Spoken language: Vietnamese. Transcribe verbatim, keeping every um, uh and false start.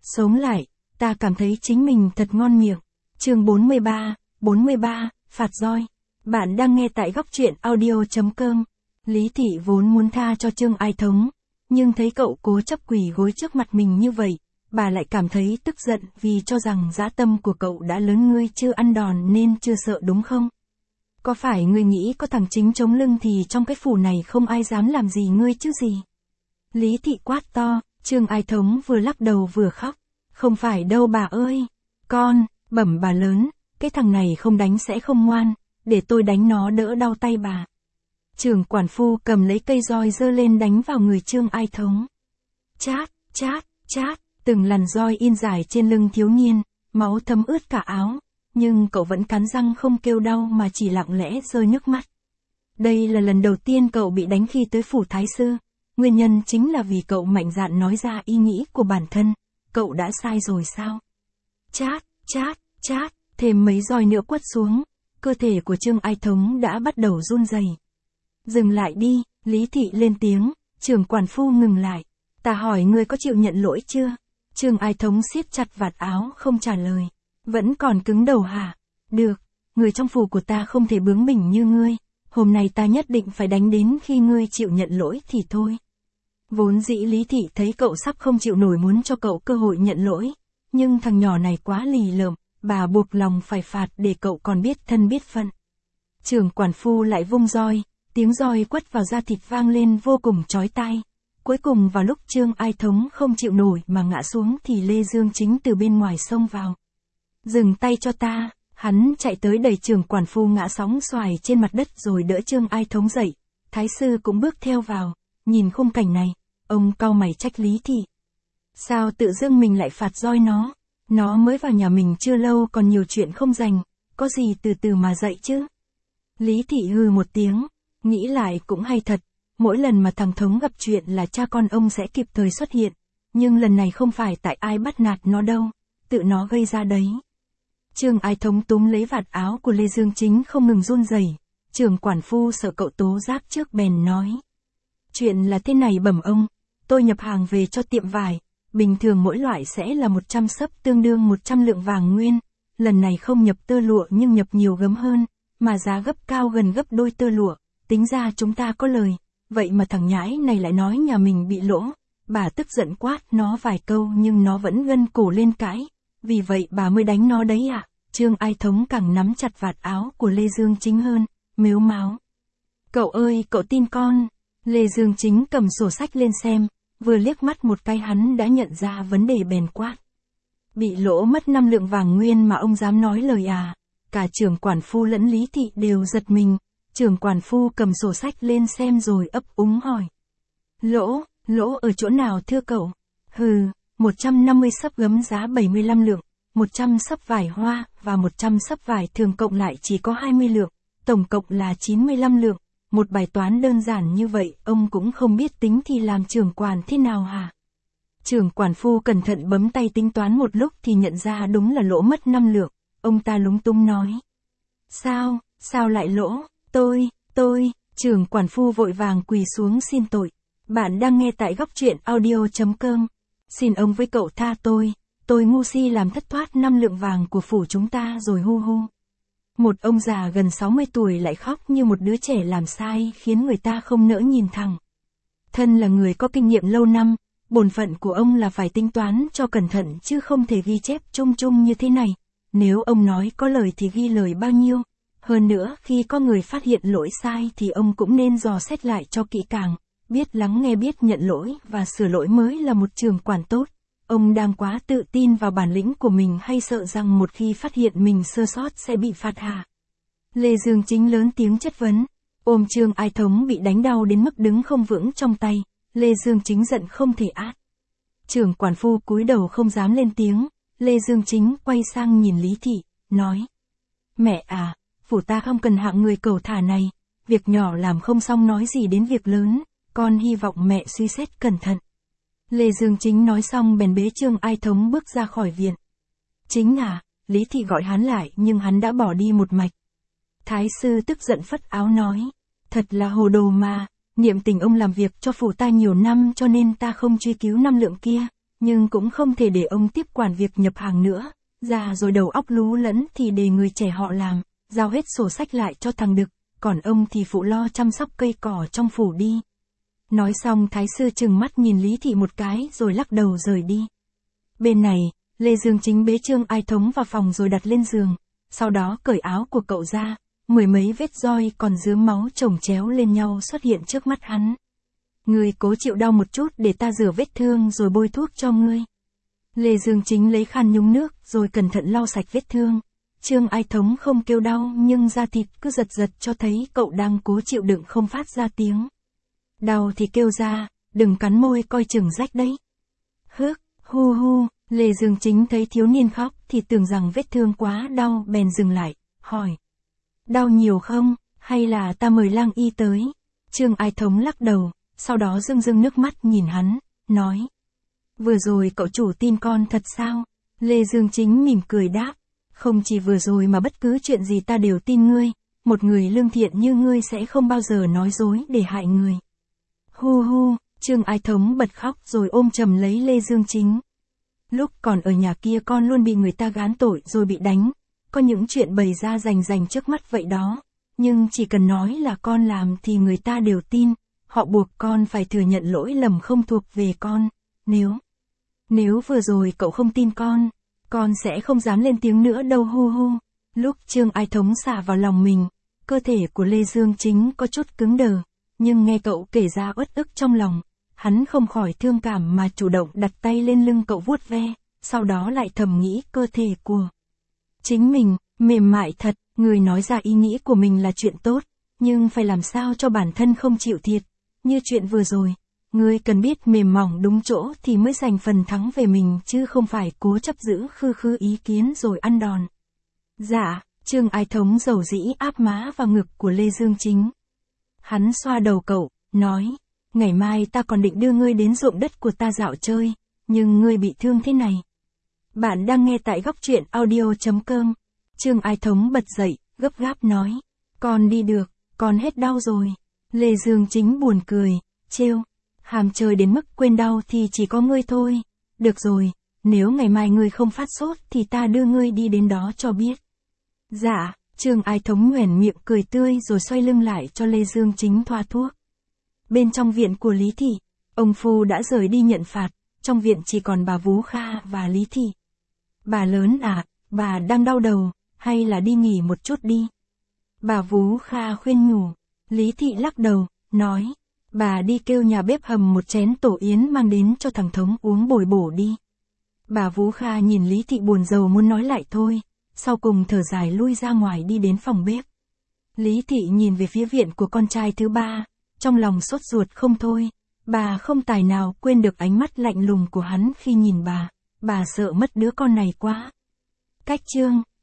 Sống lại, ta cảm thấy chính mình thật ngon miệng. Chương bốn mươi ba, bốn mươi ba, phạt roi. Bạn đang nghe tại góc truyện audio.com. Lý Thị vốn muốn tha cho Trương Ai Thống, nhưng thấy cậu cố chấp quỳ gối trước mặt mình như vậy, bà lại cảm thấy tức giận vì cho rằng dã tâm của cậu đã lớn, ngươi chưa ăn đòn nên chưa sợ đúng không? Có phải ngươi nghĩ có thằng Chính chống lưng thì trong cái phủ này không ai dám làm gì ngươi chứ gì? Lý Thị quát to. Trương Ai Thống vừa lắc đầu vừa khóc. Không phải đâu bà ơi. Con, bẩm bà lớn, cái thằng này không đánh sẽ không ngoan, để tôi đánh nó đỡ đau tay bà. Trưởng quản phu cầm lấy cây roi giơ lên đánh vào người Trương Ai Thống. Chát, chát, chát, từng làn roi in dài trên lưng thiếu niên, máu thấm ướt cả áo, nhưng cậu vẫn cắn răng không kêu đau mà chỉ lặng lẽ rơi nước mắt. Đây là lần đầu tiên cậu bị đánh khi tới phủ thái sư. Nguyên nhân chính là vì cậu mạnh dạn nói ra ý nghĩ của bản thân. Cậu đã sai rồi sao? Chát, chát, chát, thêm mấy roi nữa quất xuống, cơ thể của Trương Ai Thống đã bắt đầu run rẩy. Dừng lại đi, Lý Thị lên tiếng. Trưởng quản phu ngừng lại. Ta hỏi ngươi có chịu nhận lỗi chưa? Trương Ai Thống siết chặt vạt áo không trả lời. Vẫn còn cứng đầu hả? Được, người trong phủ của ta không thể bướng bỉnh như ngươi. Hôm nay ta nhất định phải đánh đến khi ngươi chịu nhận lỗi thì thôi. Vốn dĩ Lý Thị thấy cậu sắp không chịu nổi muốn cho cậu cơ hội nhận lỗi, nhưng thằng nhỏ này quá lì lợm, bà buộc lòng phải phạt để cậu còn biết thân biết phận. Trưởng quản phu lại vung roi, tiếng roi quất vào da thịt vang lên vô cùng chói tai. Cuối cùng vào lúc Trương Ai Thống không chịu nổi mà ngã xuống thì Lê Dương Chính từ bên ngoài xông vào. Dừng tay cho ta, hắn chạy tới đẩy trưởng quản phu ngã sóng xoài trên mặt đất rồi đỡ Trương Ai Thống dậy. Thái sư cũng bước theo vào. Nhìn khung cảnh này, ông cau mày trách Lý Thị. Sao tự dưng mình lại phạt roi nó? Nó mới vào nhà mình chưa lâu còn nhiều chuyện không dành, có gì từ từ mà dạy chứ? Lý Thị hừ một tiếng, nghĩ lại cũng hay thật, mỗi lần mà thằng Thống gặp chuyện là cha con ông sẽ kịp thời xuất hiện, nhưng lần này không phải tại ai bắt nạt nó đâu, tự nó gây ra đấy. Trương Ai Thống túm lấy vạt áo của Lê Dương Chính không ngừng run rẩy. Trưởng quản phu sợ cậu tố giác trước bèn nói. Chuyện là thế này bẩm ông, tôi nhập hàng về cho tiệm vải, bình thường mỗi loại sẽ là một trăm xấp tương đương một trăm lượng vàng nguyên, lần này không nhập tơ lụa nhưng nhập nhiều gấm hơn, mà giá gấp cao gần gấp đôi tơ lụa, tính ra chúng ta có lời, vậy mà thằng nhãi này lại nói nhà mình bị lỗ, bà tức giận quát nó vài câu nhưng nó vẫn gân cổ lên cãi, vì vậy bà mới đánh nó đấy ạ. À? Trương Ai Thống càng nắm chặt vạt áo của Lê Dương Chính hơn, mếu máo. Cậu ơi, cậu tin con. Lê Dương Chính cầm sổ sách lên xem, vừa liếc mắt một cái hắn đã nhận ra vấn đề bèn quát. Bị lỗ mất năm lượng vàng nguyên mà ông dám nói lời à? Cả trưởng quản phu lẫn Lý Thị đều giật mình, trưởng quản phu cầm sổ sách lên xem rồi ấp úng hỏi. Lỗ, lỗ ở chỗ nào thưa cậu? Hừ, một trăm năm mươi xấp gấm giá bảy mươi lăm lượng, một trăm xấp vải hoa và một trăm xấp vải thường cộng lại chỉ có hai mươi lượng, tổng cộng là chín mươi lăm lượng. Một bài toán đơn giản như vậy, ông cũng không biết tính thì làm trưởng quản thế nào hả? Trưởng quản phu cẩn thận bấm tay tính toán một lúc thì nhận ra đúng là lỗ mất năm lượng, ông ta lúng túng nói. Sao, sao lại lỗ, tôi, tôi, trưởng quản phu vội vàng quỳ xuống xin tội. Bạn đang nghe tại góc truyện audio.com. Xin ông với cậu tha tôi, tôi ngu si làm thất thoát năm lượng vàng của phủ chúng ta rồi hu hu. Một ông già gần sáu mươi tuổi lại khóc như một đứa trẻ làm sai khiến người ta không nỡ nhìn thẳng. Thân là người có kinh nghiệm lâu năm, bổn phận của ông là phải tính toán cho cẩn thận chứ không thể ghi chép chung chung như thế này. Nếu ông nói có lời thì ghi lời bao nhiêu. Hơn nữa khi có người phát hiện lỗi sai thì ông cũng nên dò xét lại cho kỹ càng, biết lắng nghe biết nhận lỗi và sửa lỗi mới là một trưởng quản tốt. Ông đang quá tự tin vào bản lĩnh của mình hay sợ rằng một khi phát hiện mình sơ sót sẽ bị phạt hả? Lê Dương Chính lớn tiếng chất vấn, ôm Trương Ai Thống bị đánh đau đến mức đứng không vững trong tay, Lê Dương Chính giận không thể át. Trưởng quản phu cúi đầu không dám lên tiếng, Lê Dương Chính quay sang nhìn Lý Thị, nói. Mẹ à, phủ ta không cần hạng người cẩu thả này, việc nhỏ làm không xong nói gì đến việc lớn, con hy vọng mẹ suy xét cẩn thận. Lê Dương Chính nói xong bèn bế Trương Ai Thống bước ra khỏi viện. Chính à, Lý Thị gọi hắn lại nhưng hắn đã bỏ đi một mạch. Thái sư tức giận phất áo nói, thật là hồ đồ mà, niệm tình ông làm việc cho phủ ta nhiều năm cho nên ta không truy cứu năm lượng kia, nhưng cũng không thể để ông tiếp quản việc nhập hàng nữa, già rồi đầu óc lú lẫn thì để người trẻ họ làm, giao hết sổ sách lại cho thằng Đực, còn ông thì phụ lo chăm sóc cây cỏ trong phủ đi. Nói xong Thái sư trừng mắt nhìn Lý Thị một cái rồi lắc đầu rời đi. Bên này, Lê Dương Chính bế Trương Ai Thống vào phòng rồi đặt lên giường, sau đó cởi áo của cậu ra, mười mấy vết roi còn dướng máu chồng chéo lên nhau xuất hiện trước mắt hắn. Ngươi cố chịu đau một chút để ta rửa vết thương rồi bôi thuốc cho ngươi. Lê Dương Chính lấy khăn nhúng nước rồi cẩn thận lau sạch vết thương. Trương Ai Thống không kêu đau nhưng da thịt cứ giật giật cho thấy cậu đang cố chịu đựng không phát ra tiếng. Đau thì kêu ra, đừng cắn môi coi chừng rách đấy. Hước, hu hu, Lê Dương Chính thấy thiếu niên khóc thì tưởng rằng vết thương quá đau bèn dừng lại, hỏi. Đau nhiều không, hay là ta mời lang y tới? Trương Ai Thống lắc đầu, sau đó rưng rưng nước mắt nhìn hắn, nói. Vừa rồi cậu chủ tin con thật sao? Lê Dương Chính mỉm cười đáp. Không chỉ vừa rồi mà bất cứ chuyện gì ta đều tin ngươi, một người lương thiện như ngươi sẽ không bao giờ nói dối để hại người. Hu hu, Trương Ai Thống bật khóc rồi ôm chầm lấy Lê Dương Chính. Lúc còn ở nhà kia con luôn bị người ta gán tội rồi bị đánh, có những chuyện bày ra rành rành trước mắt vậy đó, nhưng chỉ cần nói là con làm thì người ta đều tin, họ buộc con phải thừa nhận lỗi lầm không thuộc về con, nếu... Nếu vừa rồi cậu không tin con, con sẽ không dám lên tiếng nữa đâu hu hu. Lúc Trương Ai Thống xả vào lòng mình, cơ thể của Lê Dương Chính có chút cứng đờ, nhưng nghe cậu kể ra uất ức trong lòng, hắn không khỏi thương cảm mà chủ động đặt tay lên lưng cậu vuốt ve, sau đó lại thầm nghĩ cơ thể của chính mình, mềm mại thật, người nói ra ý nghĩ của mình là chuyện tốt, nhưng phải làm sao cho bản thân không chịu thiệt, như chuyện vừa rồi. Ngươi cần biết mềm mỏng đúng chỗ thì mới giành phần thắng về mình chứ không phải cố chấp giữ khư khư ý kiến rồi ăn đòn. Dạ, Trương Ai Thống dầu dĩ áp má vào ngực của Lê Dương Chính. Hắn xoa đầu cậu, nói, ngày mai ta còn định đưa ngươi đến ruộng đất của ta dạo chơi, nhưng ngươi bị thương thế này. Bạn đang nghe tại góc truyện audio chấm com. Trương Ai Thống bật dậy, gấp gáp nói, con đi được, con hết đau rồi. Lê Dương Chính buồn cười, trêu. Hàm chơi đến mức quên đau thì chỉ có ngươi thôi. Được rồi, nếu ngày mai ngươi không phát sốt thì ta đưa ngươi đi đến đó cho biết. Dạ, Trương Ai Thống nhoẻn miệng cười tươi rồi xoay lưng lại cho Lê Dương Chính thoa thuốc. Bên trong viện của Lý Thị, ông Phu đã rời đi nhận phạt, trong viện chỉ còn bà Vú Kha và Lý Thị. Bà lớn à, bà đang đau đầu, hay là đi nghỉ một chút đi. Bà Vú Kha khuyên nhủ, Lý Thị lắc đầu, nói. Bà đi kêu nhà bếp hầm một chén tổ yến mang đến cho thằng Thống uống bồi bổ đi. Bà Vú Kha nhìn Lý Thị buồn rầu muốn nói lại thôi, sau cùng thở dài lui ra ngoài đi đến phòng bếp. Lý Thị nhìn về phía viện của con trai thứ ba, trong lòng sốt ruột không thôi, bà không tài nào quên được ánh mắt lạnh lùng của hắn khi nhìn bà, bà sợ mất đứa con này quá. Cách chương